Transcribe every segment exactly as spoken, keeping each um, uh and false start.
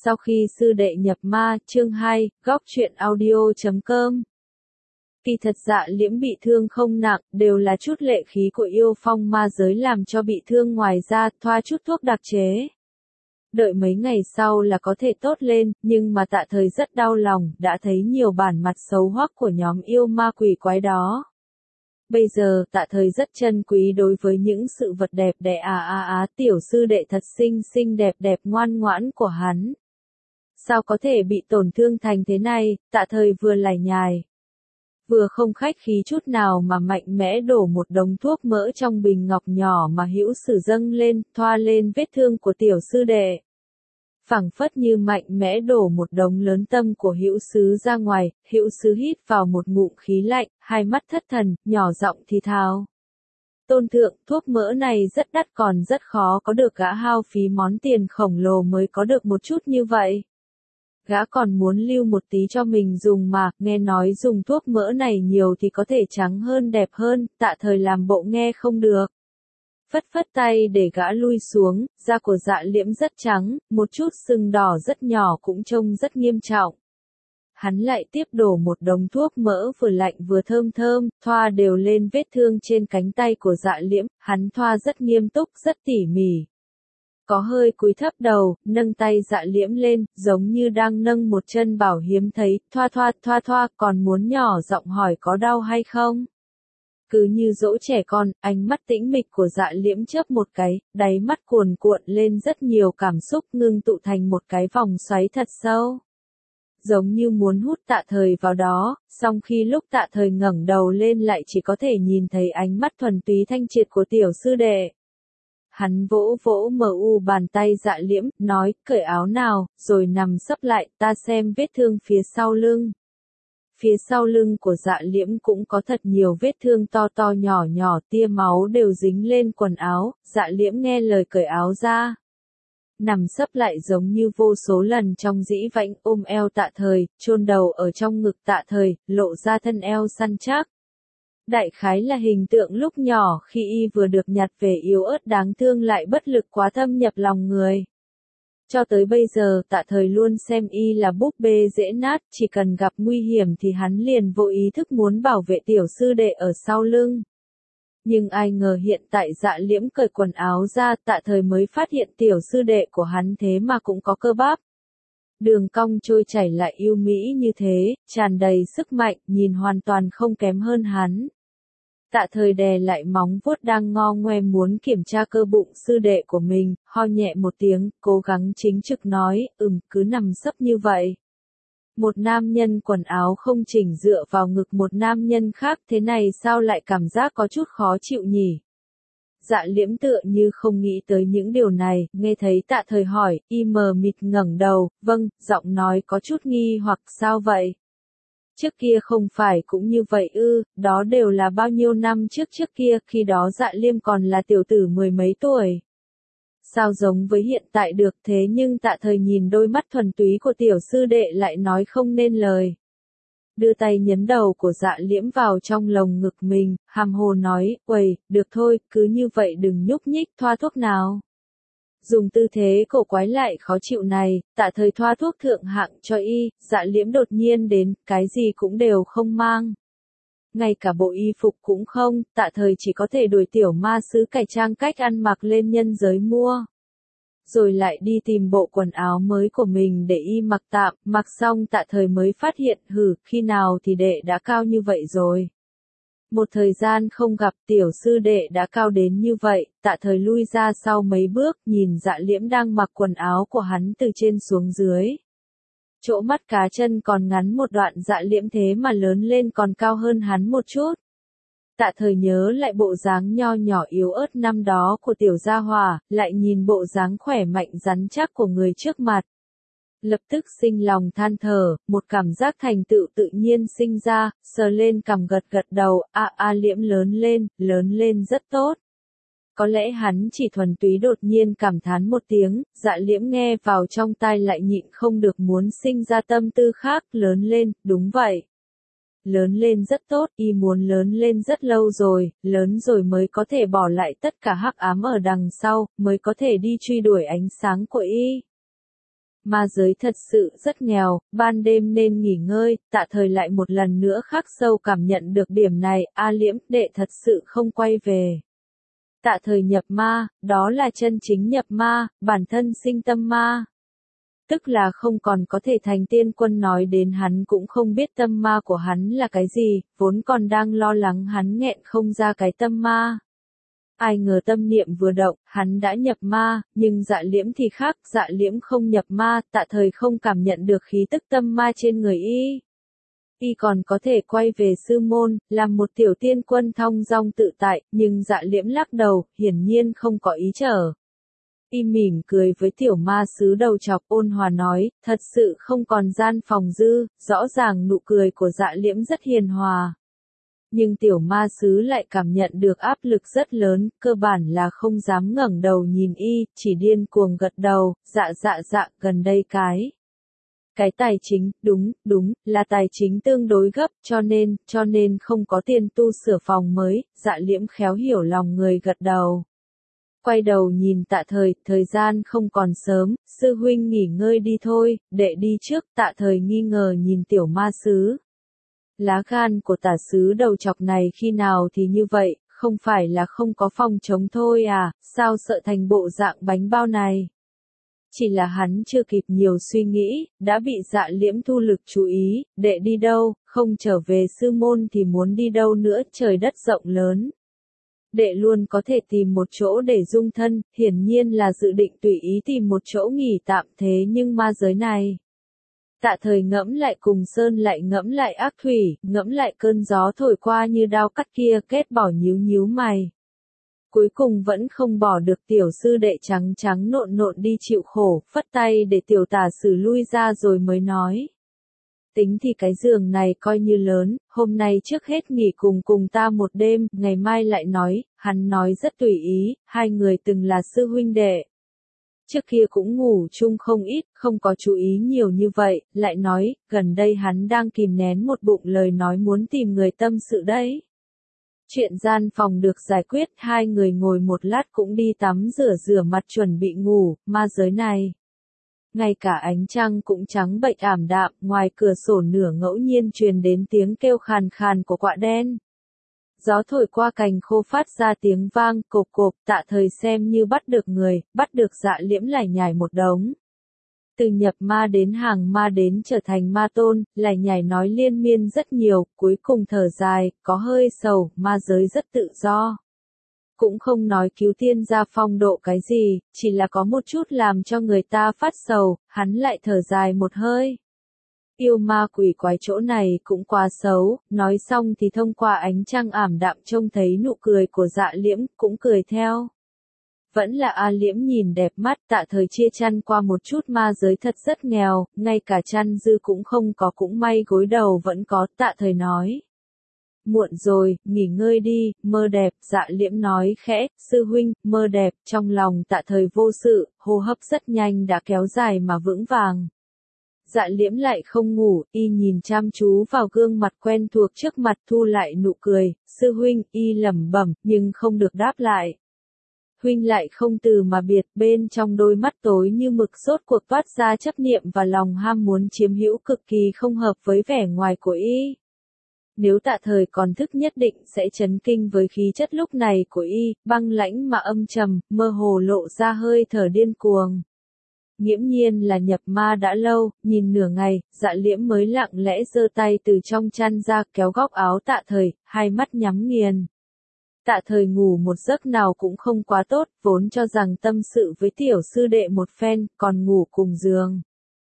Sau khi sư đệ nhập ma, chương hai, góc truyện audio chấm com. Kỳ thật Dạ Liễm bị thương không nặng, đều là chút lệ khí của yêu phong ma giới làm cho bị thương, ngoài ra thoa chút thuốc đặc chế. Đợi mấy ngày sau là có thể tốt lên, nhưng mà Tạ Thời rất đau lòng, đã thấy nhiều bản mặt xấu hoắc của nhóm yêu ma quỷ quái đó. Bây giờ Tạ Thời rất trân quý đối với những sự vật đẹp đẽ à à á tiểu sư đệ thật xinh xinh đẹp đẹp ngoan ngoãn của hắn. Sao có thể bị tổn thương thành thế này, Tạ Thời vừa lải nhải, vừa không khách khí chút nào mà mạnh mẽ đổ một đống thuốc mỡ trong bình ngọc nhỏ mà hữu sử dâng lên, thoa lên vết thương của tiểu sư đệ. Phảng phất như mạnh mẽ đổ một đống lớn tâm của hữu sứ ra ngoài, hữu sứ hít vào một ngụm khí lạnh, hai mắt thất thần, nhỏ giọng thì thào. Tôn thượng, thuốc mỡ này rất đắt, còn rất khó có được, gã hao phí món tiền khổng lồ mới có được một chút như vậy. Gã còn muốn lưu một tí cho mình dùng mà, nghe nói dùng thuốc mỡ này nhiều thì có thể trắng hơn đẹp hơn, Tạ Thời làm bộ nghe không được. Phất phất tay để gã lui xuống, da của Dạ Liễm rất trắng, một chút sưng đỏ rất nhỏ cũng trông rất nghiêm trọng. Hắn lại tiếp đổ một đống thuốc mỡ vừa lạnh vừa thơm thơm, thoa đều lên vết thương trên cánh tay của Dạ Liễm, hắn thoa rất nghiêm túc, rất tỉ mỉ. Có hơi cúi thấp đầu, nâng tay Dạ Liễm lên, giống như đang nâng một chân bảo hiếm thấy, thoa thoa thoa thoa, còn muốn nhỏ giọng hỏi có đau hay không. Cứ như dỗ trẻ con, ánh mắt tĩnh mịch của Dạ Liễm chớp một cái, đáy mắt cuồn cuộn lên rất nhiều cảm xúc ngưng tụ thành một cái vòng xoáy thật sâu. Giống như muốn hút Tạ Thời vào đó, song khi lúc Tạ Thời ngẩng đầu lên lại chỉ có thể nhìn thấy ánh mắt thuần túy thanh triệt của tiểu sư đệ. Hắn vỗ vỗ mờ u bàn tay Dạ Liễm, nói, cởi áo nào, rồi nằm sấp lại, ta xem vết thương phía sau lưng. Phía sau lưng của Dạ Liễm cũng có thật nhiều vết thương to to nhỏ nhỏ, tia máu đều dính lên quần áo, Dạ Liễm nghe lời cởi áo ra. Nằm sấp lại giống như vô số lần trong dĩ vãnh, ôm eo Tạ Thời, chôn đầu ở trong ngực Tạ Thời, lộ ra thân eo săn chắc. Đại khái là hình tượng lúc nhỏ khi y vừa được nhặt về, yếu ớt đáng thương lại bất lực quá thâm nhập lòng người. Cho tới bây giờ Tạ Thời luôn xem y là búp bê dễ nát, chỉ cần gặp nguy hiểm thì hắn liền vô ý thức muốn bảo vệ tiểu sư đệ ở sau lưng. Nhưng ai ngờ hiện tại Dạ Liễm cởi quần áo ra, Tạ Thời mới phát hiện tiểu sư đệ của hắn thế mà cũng có cơ bắp. Đường cong trôi chảy lại yêu mỹ như thế, tràn đầy sức mạnh, nhìn hoàn toàn không kém hơn hắn. Tạ Thời đè lại móng vuốt đang ngo ngoe muốn kiểm tra cơ bụng sư đệ của mình, ho nhẹ một tiếng, cố gắng chính trực nói, ừm, cứ nằm sấp như vậy. Một nam nhân quần áo không chỉnh dựa vào ngực một nam nhân khác, thế này sao lại cảm giác có chút khó chịu nhỉ? Dạ Liễm tựa như không nghĩ tới những điều này, nghe thấy Tạ Thời hỏi, y mờ mịt ngẩng đầu, vâng, giọng nói có chút nghi hoặc, sao vậy? Trước kia không phải cũng như vậy ư, đó đều là bao nhiêu năm trước trước kia, khi đó Dạ Liêm còn là tiểu tử mười mấy tuổi. Sao giống với hiện tại được, thế nhưng Tạ Thời nhìn đôi mắt thuần túy của tiểu sư đệ lại nói không nên lời. Đưa tay nhấn đầu của Dạ Liễm vào trong lồng ngực mình, hàm hồ nói, uầy, được thôi, cứ như vậy đừng nhúc nhích, thoa thuốc nào. Dùng tư thế cổ quái lại khó chịu này, Tạ Thời thoa thuốc thượng hạng cho y, Dạ Liễm đột nhiên đến, cái gì cũng đều không mang. Ngay cả bộ y phục cũng không, Tạ Thời chỉ có thể đuổi tiểu ma sứ cải trang cách ăn mặc lên nhân giới mua. Rồi lại đi tìm bộ quần áo mới của mình để y mặc tạm, mặc xong Tạ Thời mới phát hiện, hử, khi nào thì đệ đã cao như vậy rồi. Một thời gian không gặp tiểu sư đệ đã cao đến như vậy, Tạ Thời lui ra sau mấy bước, nhìn Dạ Liễm đang mặc quần áo của hắn từ trên xuống dưới. Chỗ mắt cá chân còn ngắn một đoạn, Dạ Liễm thế mà lớn lên còn cao hơn hắn một chút. Tạ Thời nhớ lại bộ dáng nho nhỏ yếu ớt năm đó của tiểu gia hỏa, lại nhìn bộ dáng khỏe mạnh rắn chắc của người trước mặt. Lập tức sinh lòng than thở, một cảm giác thành tựu tự nhiên sinh ra, sờ lên cằm gật gật đầu, a a Liễm lớn lên, lớn lên rất tốt. Có lẽ hắn chỉ thuần túy đột nhiên cảm thán một tiếng, Dạ Liễm nghe vào trong tai lại nhịn không được muốn sinh ra tâm tư khác, lớn lên, đúng vậy. Lớn lên rất tốt, y muốn lớn lên rất lâu rồi, lớn rồi mới có thể bỏ lại tất cả hắc ám ở đằng sau, mới có thể đi truy đuổi ánh sáng của y. Ma giới thật sự rất nghèo, ban đêm nên nghỉ ngơi, Tạ Thời lại một lần nữa khắc sâu cảm nhận được điểm này, A Liễm đệ thật sự không quay về. Tạ Thời nhập ma, đó là chân chính nhập ma, bản thân sinh tâm ma. Tức là không còn có thể thành tiên quân, nói đến hắn cũng không biết tâm ma của hắn là cái gì, vốn còn đang lo lắng hắn nghẹn không ra cái tâm ma. Ai ngờ tâm niệm vừa động, hắn đã nhập ma, nhưng Dạ Liễm thì khác, Dạ Liễm không nhập ma, Tạ Thời không cảm nhận được khí tức tâm ma trên người y. Y còn có thể quay về sư môn, làm một tiểu tiên quân thong dong tự tại, nhưng Dạ Liễm lắc đầu, hiển nhiên không có ý trở. Y mỉm cười với tiểu ma sứ đầu chọc, ôn hòa nói, thật sự không còn gian phòng dư, rõ ràng nụ cười của Dạ Liễm rất hiền hòa. Nhưng tiểu ma sứ lại cảm nhận được áp lực rất lớn, cơ bản là không dám ngẩng đầu nhìn y, chỉ điên cuồng gật đầu, dạ dạ dạ, gần đây cái. Cái tài chính, đúng, đúng, là tài chính tương đối gấp, cho nên, cho nên không có tiền tu sửa phòng mới, Dạ Liễm khéo hiểu lòng người gật đầu. Quay đầu nhìn Tạ Thời, thời gian không còn sớm, sư huynh nghỉ ngơi đi thôi, đệ đi trước, Tạ Thời nghi ngờ nhìn tiểu ma sứ. Lá gan của tả sứ đầu chọc này khi nào thì như vậy, không phải là không có phòng chống thôi à, sao sợ thành bộ dạng bánh bao này. Chỉ là hắn chưa kịp nhiều suy nghĩ, đã bị Dạ Liễm thu lực chú ý, đệ đi đâu, không trở về sư môn thì muốn đi đâu nữa, trời đất rộng lớn. Đệ luôn có thể tìm một chỗ để dung thân, hiển nhiên là dự định tùy ý tìm một chỗ nghỉ tạm, thế nhưng ma giới này. Tạ Thời ngẫm lại cùng sơn lại ngẫm lại ác thủy, ngẫm lại cơn gió thổi qua như đao cắt kia, kết bỏ nhíu nhíu mày. Cuối cùng vẫn không bỏ được tiểu sư đệ trắng trắng nộn nộn đi chịu khổ, phất tay để tiểu tả sử lui ra rồi mới nói. Tính thì cái giường này coi như lớn, hôm nay trước hết nghỉ cùng cùng ta một đêm, ngày mai lại nói, hắn nói rất tùy ý, hai người từng là sư huynh đệ. Trước kia cũng ngủ chung không ít, không có chú ý nhiều như vậy, lại nói, gần đây hắn đang kìm nén một bụng lời nói muốn tìm người tâm sự đấy. Chuyện gian phòng được giải quyết, hai người ngồi một lát cũng đi tắm rửa rửa mặt chuẩn bị ngủ, ma giới này. Ngay cả ánh trăng cũng trắng bệch ảm đạm, ngoài cửa sổ nửa ngẫu nhiên truyền đến tiếng kêu khàn khàn của quạ đen. Gió thổi qua cành khô phát ra tiếng vang, cộp cộp, Tạ Thời xem như bắt được người, bắt được Dạ Liễm lải nhải một đống. Từ nhập ma đến hàng ma đến trở thành ma tôn, lải nhải nói liên miên rất nhiều, cuối cùng thở dài, có hơi sầu, ma giới rất tự do. Cũng không nói cứu tiên gia phong độ cái gì, chỉ là có một chút làm cho người ta phát sầu, hắn lại thở dài một hơi. Yêu ma quỷ quái chỗ này cũng quá xấu, nói xong thì thông qua ánh trăng ảm đạm trông thấy nụ cười của Dạ Liễm, cũng cười theo. Vẫn là A Liễm nhìn đẹp mắt, Tạ Thời chia chăn qua một chút, ma giới thật rất nghèo, ngay cả chăn dư cũng không có, cũng may gối đầu vẫn có, Tạ Thời nói. Muộn rồi, nghỉ ngơi đi, mơ đẹp, Dạ Liễm nói khẽ, sư huynh, mơ đẹp, trong lòng Tạ Thời vô sự, hô hấp rất nhanh đã kéo dài mà vững vàng. Dạ Liễm lại không ngủ, y nhìn chăm chú vào gương mặt quen thuộc trước mặt, thu lại nụ cười, sư huynh, y lẩm bẩm, nhưng không được đáp lại. Huynh lại không từ mà biệt, bên trong đôi mắt tối như mực sốt cuộc toát ra chấp niệm và lòng ham muốn chiếm hữu cực kỳ không hợp với vẻ ngoài của y. Nếu Tạ Thời còn thức nhất định sẽ chấn kinh với khí chất lúc này của y, băng lãnh mà âm trầm, mơ hồ lộ ra hơi thở điên cuồng. Nghiễm nhiên là nhập ma đã lâu, nhìn nửa ngày, Dạ Liễm mới lặng lẽ giơ tay từ trong chăn ra kéo góc áo Tạ Thời, hai mắt nhắm nghiền. Tạ Thời ngủ một giấc nào cũng không quá tốt, vốn cho rằng tâm sự với tiểu sư đệ một phen, còn ngủ cùng giường.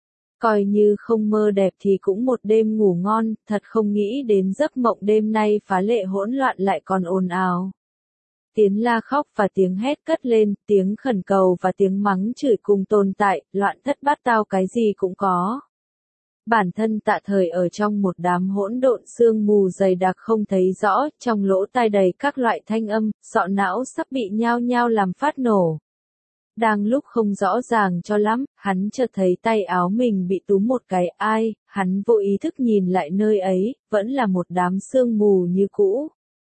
Coi như không mơ đẹp thì cũng một đêm ngủ ngon, thật không nghĩ đến giấc mộng đêm nay phá lệ hỗn loạn lại còn ồn ào. Tiếng la khóc và tiếng hét cất lên, tiếng khẩn cầu và tiếng mắng chửi cùng tồn tại, loạn thất bát tao cái gì cũng có. Bản thân Tạ Thời ở trong một đám hỗn độn sương mù dày đặc không thấy rõ, trong lỗ tai đầy các loại thanh âm, sọ não sắp bị nhao nhao làm phát nổ. Đang lúc không rõ ràng cho lắm, hắn chợt thấy tay áo mình bị túm một cái, ai, hắn vô ý thức nhìn lại nơi ấy, vẫn là một đám sương mù như cũ.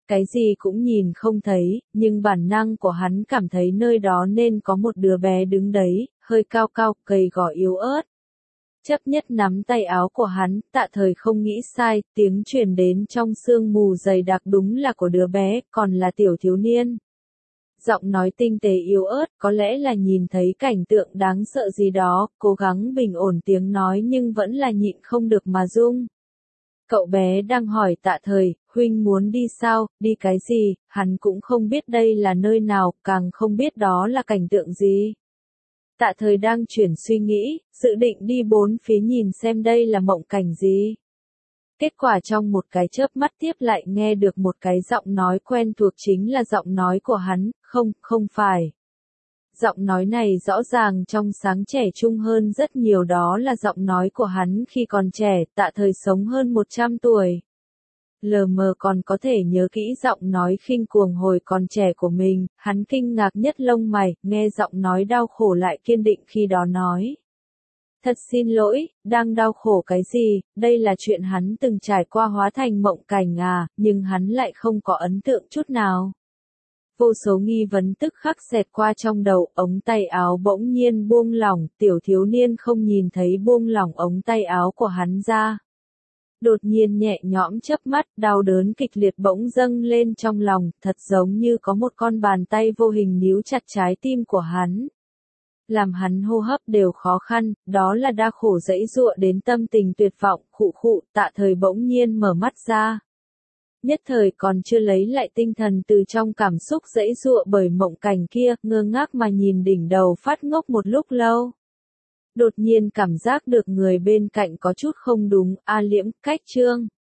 Cái gì cũng nhìn không thấy, nhưng bản năng của hắn cảm thấy nơi đó nên có một đứa bé đứng đấy, hơi cao cao, gầy gò yếu ớt. Chấp nhất nắm tay áo của hắn, Tạ Thời không nghĩ sai, tiếng truyền đến trong sương mù dày đặc đúng là của đứa bé, còn là tiểu thiếu niên. Giọng nói tinh tế yếu ớt, có lẽ là nhìn thấy cảnh tượng đáng sợ gì đó, cố gắng bình ổn tiếng nói nhưng vẫn là nhịn không được mà rung. Cậu bé đang hỏi Tạ Thời, huynh muốn đi sao, đi cái gì, hắn cũng không biết đây là nơi nào, càng không biết đó là cảnh tượng gì. Tạ Thời đang chuyển suy nghĩ, dự định đi bốn phía nhìn xem đây là mộng cảnh gì. Kết quả trong một cái chớp mắt tiếp lại nghe được một cái giọng nói quen thuộc, chính là giọng nói của hắn, không, không phải. Giọng nói này rõ ràng trong sáng trẻ trung hơn rất nhiều, đó là giọng nói của hắn khi còn trẻ, Tạ Thời sống hơn một trăm tuổi. Lờ mờ còn có thể nhớ kỹ giọng nói khinh cuồng hồi còn trẻ của mình, hắn kinh ngạc nhất lông mày, nghe giọng nói đau khổ lại kiên định khi đó nói. Thật xin lỗi, đang đau khổ cái gì, đây là chuyện hắn từng trải qua hóa thành mộng cảnh à, nhưng hắn lại không có ấn tượng chút nào. Vô số nghi vấn tức khắc xẹt qua trong đầu, ống tay áo bỗng nhiên buông lỏng, tiểu thiếu niên không nhìn thấy buông lỏng ống tay áo của hắn ra. Đột nhiên nhẹ nhõm chớp mắt, đau đớn kịch liệt bỗng dâng lên trong lòng, thật giống như có một con bàn tay vô hình níu chặt trái tim của hắn. Làm hắn hô hấp đều khó khăn, đó là đau khổ dẫy dụa đến tâm tình tuyệt vọng, khụ khụ, Tạ Thời bỗng nhiên mở mắt ra. Nhất thời còn chưa lấy lại tinh thần từ trong cảm xúc dẫy dụa bởi mộng cảnh kia, ngơ ngác mà nhìn đỉnh đầu phát ngốc một lúc lâu. Đột nhiên cảm giác được người bên cạnh có chút không đúng, A Liễm, Cách Trương.